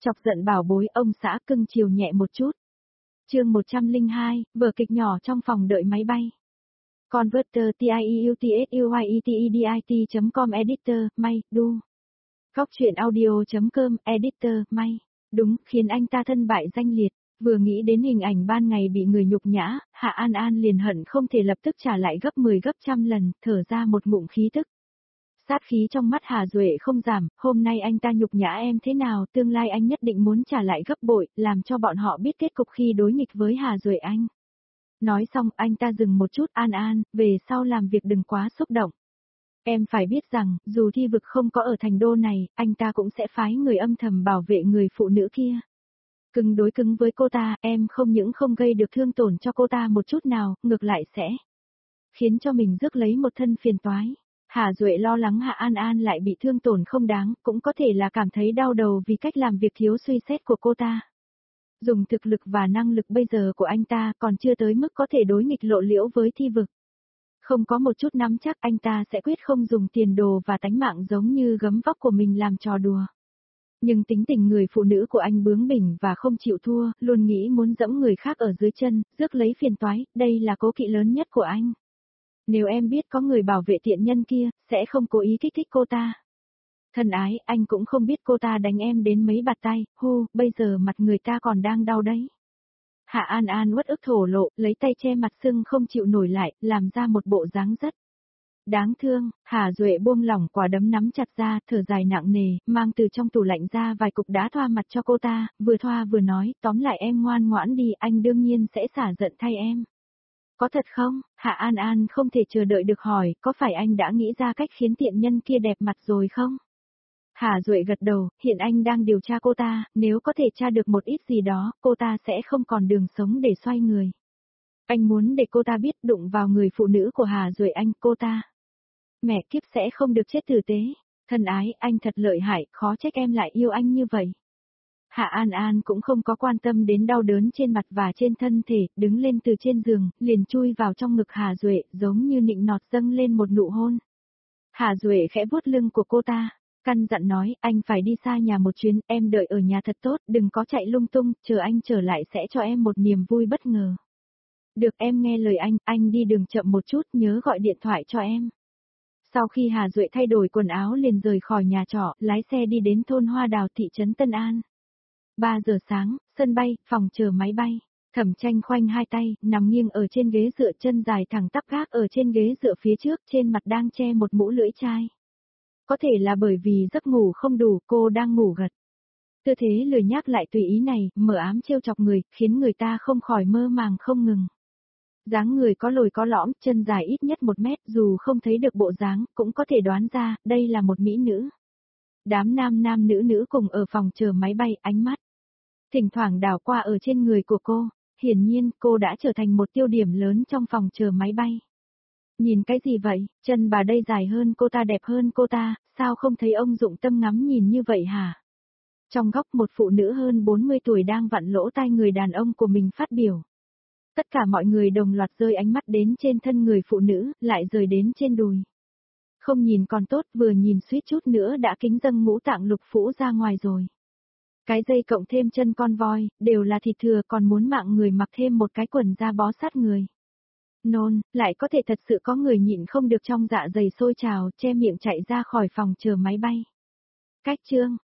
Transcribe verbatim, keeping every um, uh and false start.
Chọc giận bảo bối, ông xã cưng chiều nhẹ một chút. Chương một trăm lẻ hai, vở kịch nhỏ trong phòng đợi máy bay. Converter tieutsuyetedit chấm com Editor, may, đu. Góc truyện audio chấm com, Editor, may. Đúng, khiến anh ta thân bại danh liệt. Vừa nghĩ đến hình ảnh ban ngày bị người nhục nhã, Hạ An An liền hận không thể lập tức trả lại gấp mười gấp trăm lần, thở ra một ngụm khí tức. Sát khí trong mắt Hà Duệ không giảm, hôm nay anh ta nhục nhã em thế nào, tương lai anh nhất định muốn trả lại gấp bội, làm cho bọn họ biết kết cục khi đối nghịch với Hà Duệ anh. Nói xong anh ta dừng một chút, An An, về sau làm việc đừng quá xúc động. Em phải biết rằng, dù thi vực không có ở thành đô này, anh ta cũng sẽ phái người âm thầm bảo vệ người phụ nữ kia. Cứng đối cứng với cô ta, em không những không gây được thương tổn cho cô ta một chút nào, ngược lại sẽ khiến cho mình rước lấy một thân phiền toái. Hà Duệ lo lắng Hạ An An lại bị thương tổn không đáng, cũng có thể là cảm thấy đau đầu vì cách làm việc thiếu suy xét của cô ta. Dùng thực lực và năng lực bây giờ của anh ta còn chưa tới mức có thể đối nghịch lộ liễu với thi vực. Không có một chút nắm chắc anh ta sẽ quyết không dùng tiền đồ và tánh mạng giống như gấm vóc của mình làm trò đùa. Nhưng tính tình người phụ nữ của anh bướng bỉnh và không chịu thua, luôn nghĩ muốn dẫm người khác ở dưới chân, rước lấy phiền toái, đây là cố kỵ lớn nhất của anh. Nếu em biết có người bảo vệ tiện nhân kia, sẽ không cố ý kích thích cô ta. Thân ái, anh cũng không biết cô ta đánh em đến mấy bạt tay, hu, bây giờ mặt người ta còn đang đau đấy. Hạ An An uất ức thổ lộ, lấy tay che mặt sưng không chịu nổi lại, làm ra một bộ dáng rất đáng thương. Hà Duệ buông lỏng quả đấm nắm chặt ra, thở dài nặng nề, mang từ trong tủ lạnh ra vài cục đá thoa mặt cho cô ta, vừa thoa vừa nói, tóm lại em ngoan ngoãn đi, anh đương nhiên sẽ xả giận thay em. Có thật không? Hạ An An không thể chờ đợi được hỏi, có phải anh đã nghĩ ra cách khiến tiện nhân kia đẹp mặt rồi không? Hà Duệ gật đầu, hiện anh đang điều tra cô ta, nếu có thể tra được một ít gì đó, cô ta sẽ không còn đường sống để xoay người. Anh muốn để cô ta biết đụng vào người phụ nữ của Hà Duệ anh, cô ta. Mẹ kiếp sẽ không được chết tử tế. Thân ái, anh thật lợi hại, khó trách em lại yêu anh như vậy. Hạ An An cũng không có quan tâm đến đau đớn trên mặt và trên thân thể, đứng lên từ trên giường, liền chui vào trong ngực Hà Duệ, giống như nịnh nọt dâng lên một nụ hôn. Hà Duệ khẽ vuốt lưng của cô ta, căn dặn nói, anh phải đi xa nhà một chuyến, em đợi ở nhà thật tốt, đừng có chạy lung tung, chờ anh trở lại sẽ cho em một niềm vui bất ngờ. Được, em nghe lời anh, anh đi đường chậm một chút, nhớ gọi điện thoại cho em. Sau khi Hà Duệ thay đổi quần áo liền rời khỏi nhà trọ, lái xe đi đến thôn Hoa Đào thị trấn Tân An. ba giờ sáng, sân bay, phòng chờ máy bay. Thẩm Tranh khoanh hai tay, nằm nghiêng ở trên ghế dựa, chân dài thẳng tắp gác ở trên ghế dựa phía trước, trên mặt đang che một mũ lưỡi chai. Có thể là bởi vì giấc ngủ không đủ, cô đang ngủ gật. Tư thế lười nhác lại tùy ý này, mở ám trêu chọc người, khiến người ta không khỏi mơ màng không ngừng. Dáng người có lồi có lõm, chân dài ít nhất một mét, dù không thấy được bộ dáng, cũng có thể đoán ra, đây là một mỹ nữ. Đám nam nam nữ nữ cùng ở phòng chờ máy bay, ánh mắt thỉnh thoảng đảo qua ở trên người của cô, hiển nhiên cô đã trở thành một tiêu điểm lớn trong phòng chờ máy bay. Nhìn cái gì vậy, chân bà đây dài hơn cô ta, đẹp hơn cô ta, sao không thấy ông dụng tâm ngắm nhìn như vậy hả? Trong góc một phụ nữ hơn bốn mươi tuổi đang vặn lỗ tai người đàn ông của mình phát biểu. Tất cả mọi người đồng loạt rơi ánh mắt đến trên thân người phụ nữ, lại rời đến trên đùi. Không nhìn còn tốt, vừa nhìn suýt chút nữa đã kính dâng ngũ tạng lục phủ ra ngoài rồi. Cái dây cộng thêm chân con voi, đều là thịt thừa, còn muốn mạng người mặc thêm một cái quần da bó sát người. Nôn, lại có thể thật sự có người nhịn không được trong dạ dày sôi trào, che miệng chạy ra khỏi phòng chờ máy bay. Cách chương,